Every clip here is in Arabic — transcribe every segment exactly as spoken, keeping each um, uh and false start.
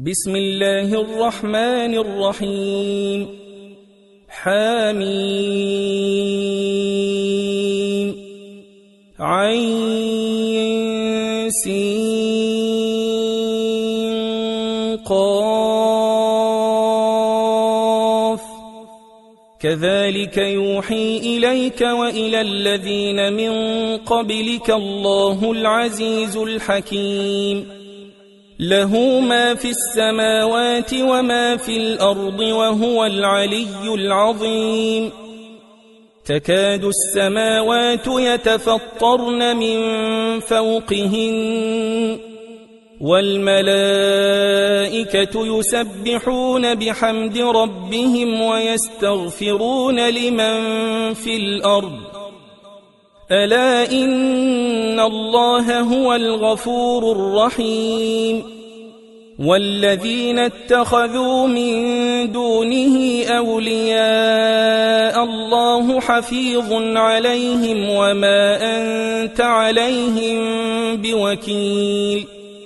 بسم الله الرحمن الرحيم حميم عين سين قاف كذلك يوحي إليك وإلى الذين من قبلك الله العزيز الحكيم له ما في السماوات وما في الأرض وهو العلي العظيم تكاد السماوات يتفطرن من فوقهن والملائكة يسبحون بحمد ربهم ويستغفرون لمن في الأرض ألا إن الله هو الغفور الرحيم والذين اتخذوا من دونه أولياء الله حفيظ عليهم وما أنت عليهم بوكيل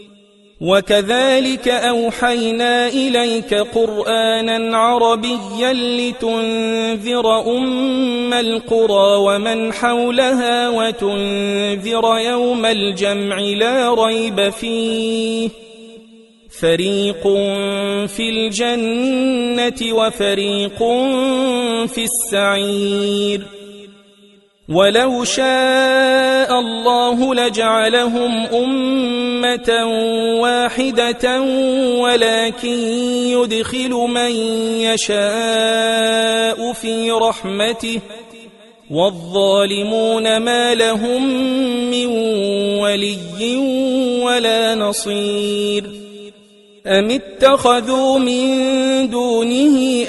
وكذلك أوحينا إليك قرآنا عربيا لتنذر أم القرى ومن حولها وتنذر يوم الجمع لا ريب فيه فريق في الجنة وفريق في السعير ولو شاء الله لجعلهم أمة واحدة ولكن يدخل من يشاء في رحمته والظالمون ما لهم من ولي ولا نصير أم اتخذوا من دونه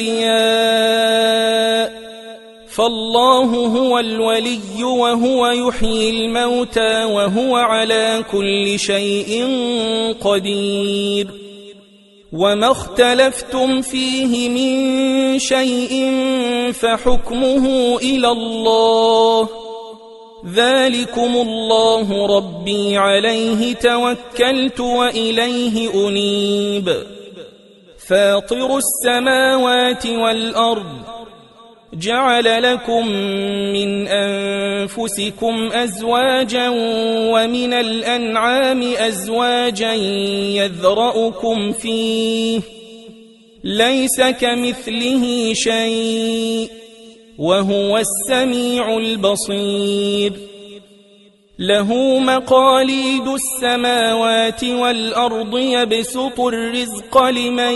أولياء فالله هو الولي وهو يحيي الموتى وهو على كل شيء قدير وما اختلفتم فيه من شيء فحكمه إلى الله ذلكم الله ربي عليه توكلت وإليه أنيب فاطر السماوات والأرض جعل لكم من أنفسكم أزواجا ومن الأنعام أزواجا يذرأكم فيه ليس كمثله شيء وهو السميع البصير له مقاليد السماوات والأرض يبسط الرزق لمن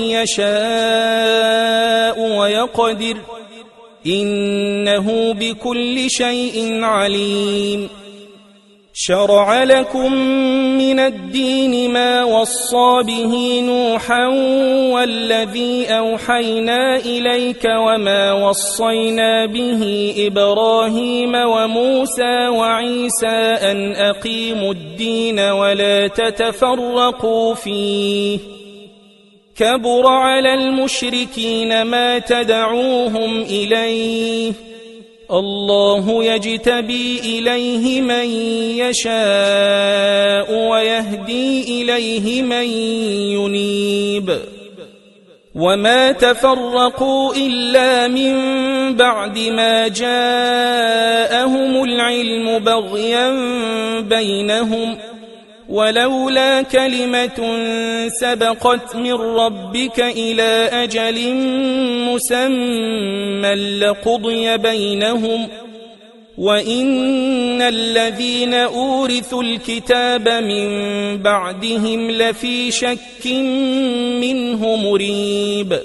يشاء ويقدر إنه بكل شيء عليم شرع لكم من الدين ما وصى به نوحا والذي أوحينا إليك وما وصينا به إبراهيم وموسى وعيسى أن أقيموا الدين ولا تتفرقوا فيه كبر على المشركين ما تدعوهم إليه الله يجتبي إليه من يشاء ويهدي إليه من ينيب وما تفرقوا إلا من بعد ما جاءهم العلم بغيا بينهم ولولا كلمة سبقت من ربك إلى أجل مسمى لقضي بينهم وإن الذين أورثوا الكتاب من بعدهم لفي شك منه مريب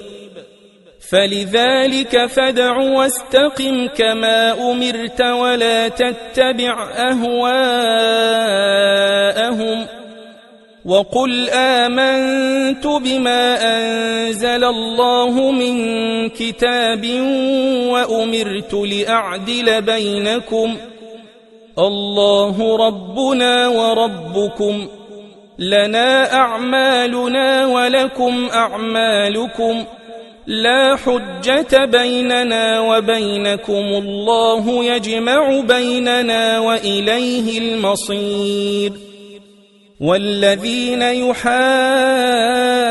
فلذلك فادع واستقم كما أمرت ولا تتبع أهواءهم وقل آمنت بما أنزل الله من كتاب وأمرت لأعدل بينكم الله ربنا وربكم لنا أعمالنا ولكم أعمالكم لا حجة بيننا وبينكم الله يجمع بيننا وإليه المصير والذين يحاولون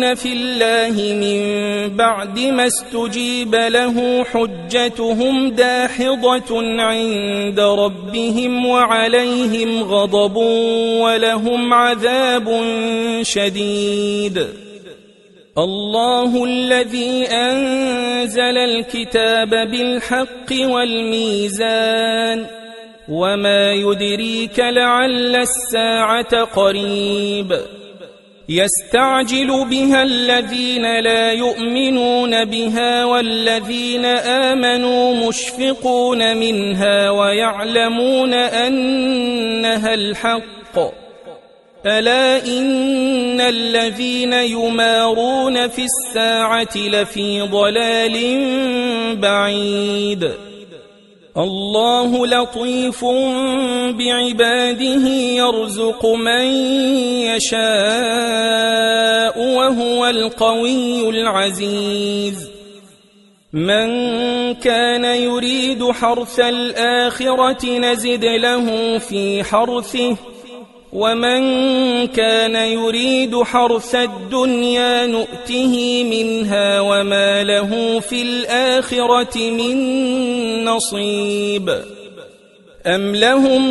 يجادلون في الله من بعد ما استجيب له حجتهم داحضة عند ربهم وعليهم غضب ولهم عذاب شديد. الله الذي أنزل الكتاب بالحق والميزان وما يدريك لعل الساعة قريب. يستعجل بها الذين لا يؤمنون بها والذين آمنوا مشفقون منها ويعلمون أنها الحق. ألا إن الذين يمارون في الساعة لفي ضلال بعيد. الله لطيف بعباده يرزق من يشاء وهو القوي العزيز. من كان يريد حرث الآخرة نزد له في حرثه ومن كان يريد حرث الدنيا نؤته منها وما له في الآخرة من نصيب. أم لهم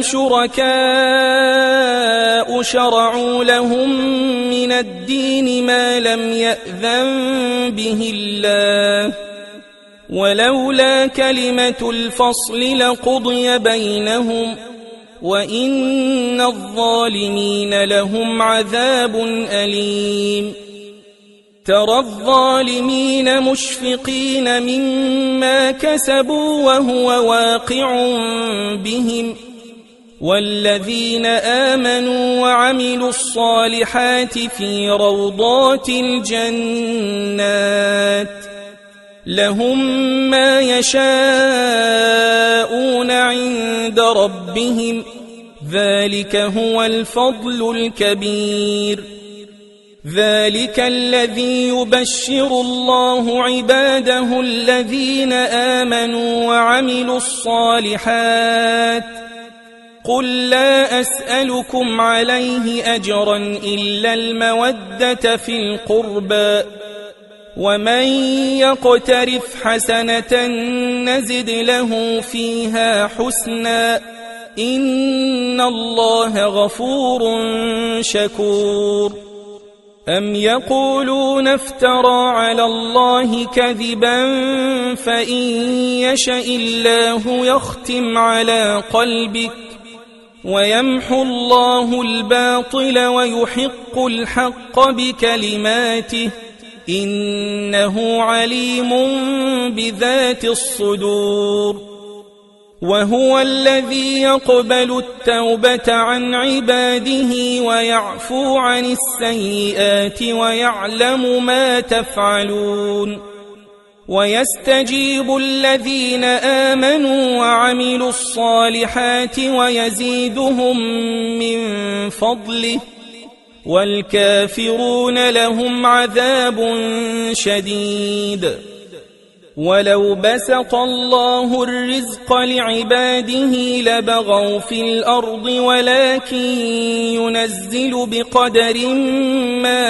شركاء شرعوا لهم من الدين ما لم يأذن به الله ولولا كلمة الفصل لقضي بينهم وإن الظالمين لهم عذاب أليم. ترى الظالمين مشفقين مما كسبوا وهو واقع بهم والذين آمنوا وعملوا الصالحات في روضات الجنات لهم ما يشاءون عند ربهم ذلك هو الفضل الكبير. ذلك الذي يبشر الله عباده الذين آمنوا وعملوا الصالحات. قل لا أسألكم عليه أجرا إلا المودة في القربى ومن يقترف حسنة نزد له فيها حسنا إن الله غفور شكور. أم يقولون افترى على الله كذبا فإن يشأ الله يختم على قلبك ويمحو الله الباطل ويحق الحق بكلماته إنه عليم بذات الصدور. وهو الذي يقبل التوبة عن عباده ويعفو عن السيئات ويعلم ما تفعلون. ويستجيب الذين آمنوا وعملوا الصالحات ويزيدهم من فضله والكافرون لهم عذاب شديد. ولو بسط الله الرزق لعباده لبغوا في الأرض ولكن ينزل بقدر ما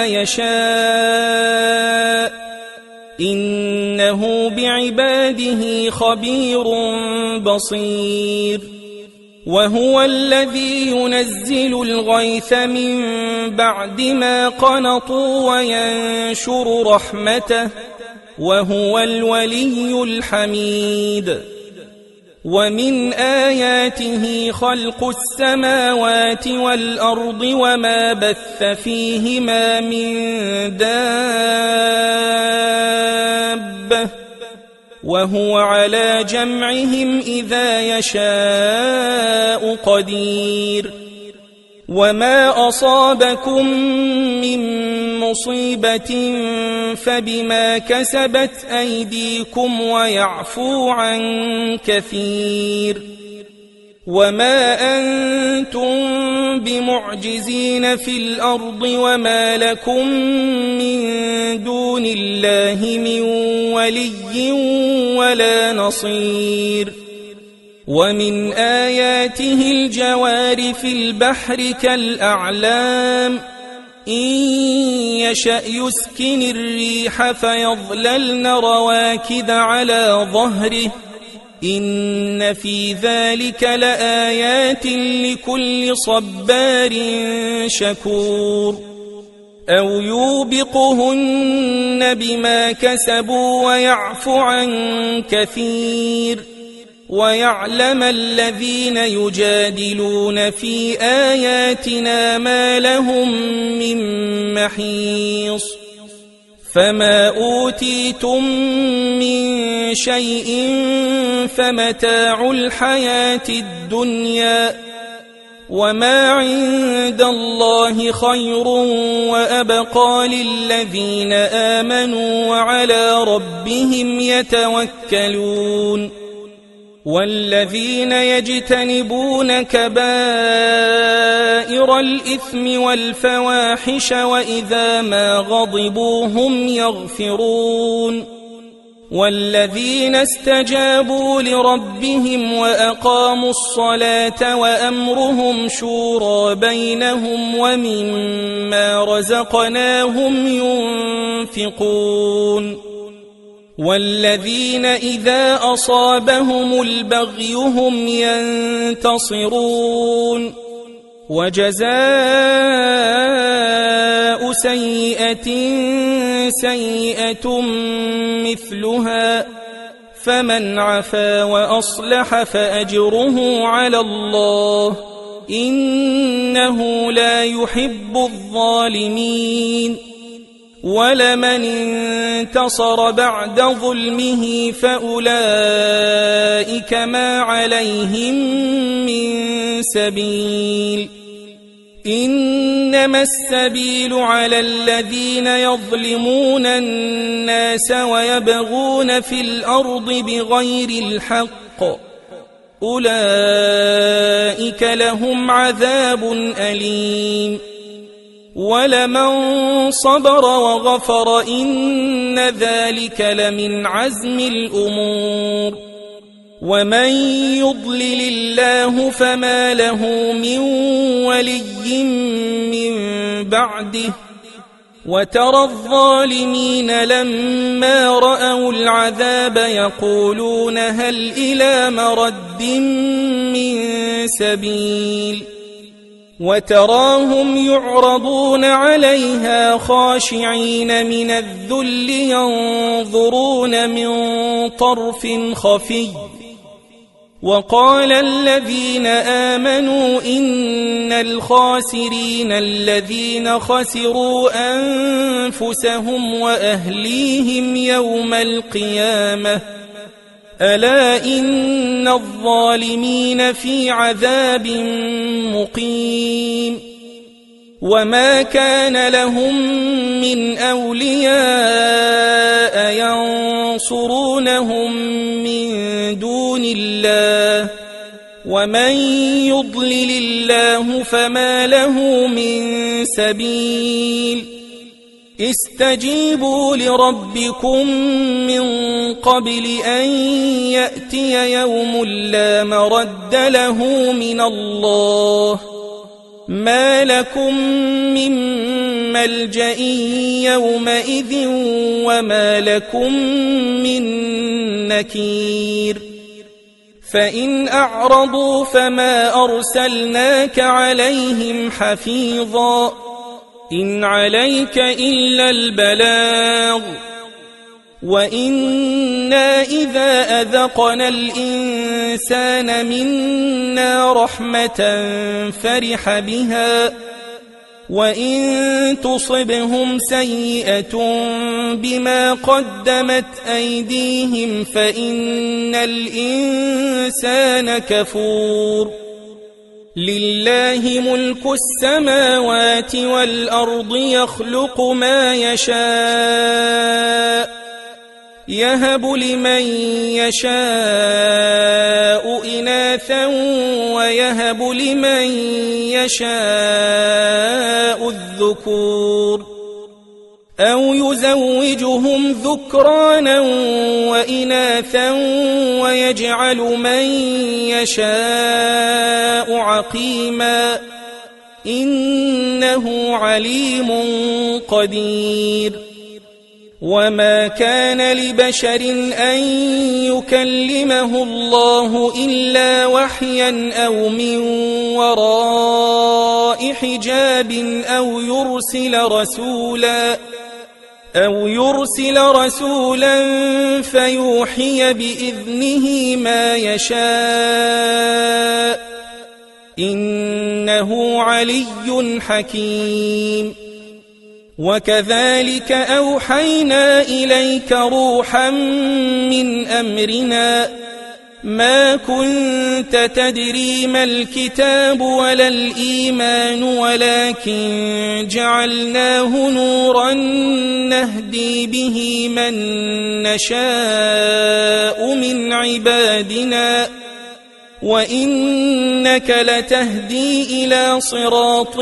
يشاء إنه بعباده خبير بصير. وهو الذي ينزل الغيث من بعد ما قنطوا وينشر رحمته وهو الولي الحميد. ومن آياته خلق السماوات والأرض وما بث فيهما من دابة وهو على جمعهم إذا يشاء قدير. وما أصابكم من مصيبة فبما كسبت أيديكم ويعفو عن كثير. وما أنتم بمعجزين في الأرض وما لكم من دون الله من ولي ولا نصير. ومن آياته الجوار في البحر كالأعلام إن يشأ يسكن الريح فيظللن رواكد على ظهره إن في ذلك لآيات لكل صبار شكور أو يوبقهن بما كسبوا ويعفو عن كثير ويعلم الذين يجادلون في آياتنا ما لهم من محيص فما أوتيتم من شيء فمتاع الحياة الدنيا وما عند الله خير وأبقى للذين آمنوا وعلى ربهم يتوكلون والذين يجتنبون كبائر الإثم والفواحش وإذا ما غضبوا هم يغفرون والذين استجابوا لربهم وأقاموا الصلاة وأمرهم شورى بينهم ومما رزقناهم ينفقون والذين إذا أصابهم البغي هم ينتصرون وجزاء سيئة سيئة مثلها فمن عفا وأصلح فأجره على الله إنه لا يحب الظالمين ولمن انتصر بعد ظلمه فأولئك ما عليهم من سبيل إنما السبيل على الذين يظلمون الناس ويبغون في الأرض بغير الحق أولئك لهم عذاب أليم ولمن صبر وغفر إن ذلك لمن عزم الأمور ومن يضلل الله فما له من ولي من بعده وترى الظالمين لما رأوا العذاب يقولون هل إلى مرد من سبيل وتراهم يعرضون عليها خاشعين من الذل ينظرون من طرف خفي وقال الذين آمنوا إن الخاسرين الذين خسروا أنفسهم وأهليهم يوم القيامة ألا إن الظالمين في عذاب مقيم وما كان لهم من أولياء ينصرونهم من دون الله ومن يضلل الله فما له من سبيل استجيبوا لربكم من قبل أن يأتي يوم لا مرد له من الله ما لكم من ملجأ يومئذ وما لكم من نكير فإن أعرضوا فما أرسلناك عليهم حفيظا إن عليك إلا البلاغ وإنا إذا أذقنا الإنسان منا رحمة فرح بها وإن تصبهم سيئة بما قدمت أيديهم فإن الإنسان كفور لله ملك السماوات والأرض يخلق ما يشاء يهب لمن يشاء إناثا ويهب لمن يشاء الذكور أو يزوجهم ذكرانا وإناثا ويجعل من يشاء عقيما إنه عليم قدير وما كان لبشر أن يكلمه الله إلا وحيا أو من وراء حجاب أو يرسل رسولا أو يرسل رسولا فيوحي بإذنه ما يشاء إنه علي حكيم وكذلك أوحينا إليك روحا من أمرنا ما كنت تدري ما الكتاب ولا الإيمان ولكن جعلناه نورا نهدي به من نشاء من عبادنا وإنك لتهدي إلى صراط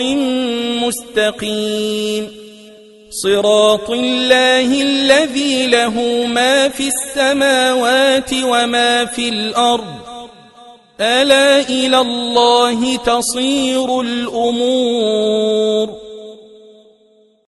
مستقيم صراط الله الذي له ما في السماوات وما في الأرض ألا إلى الله تصير الأمور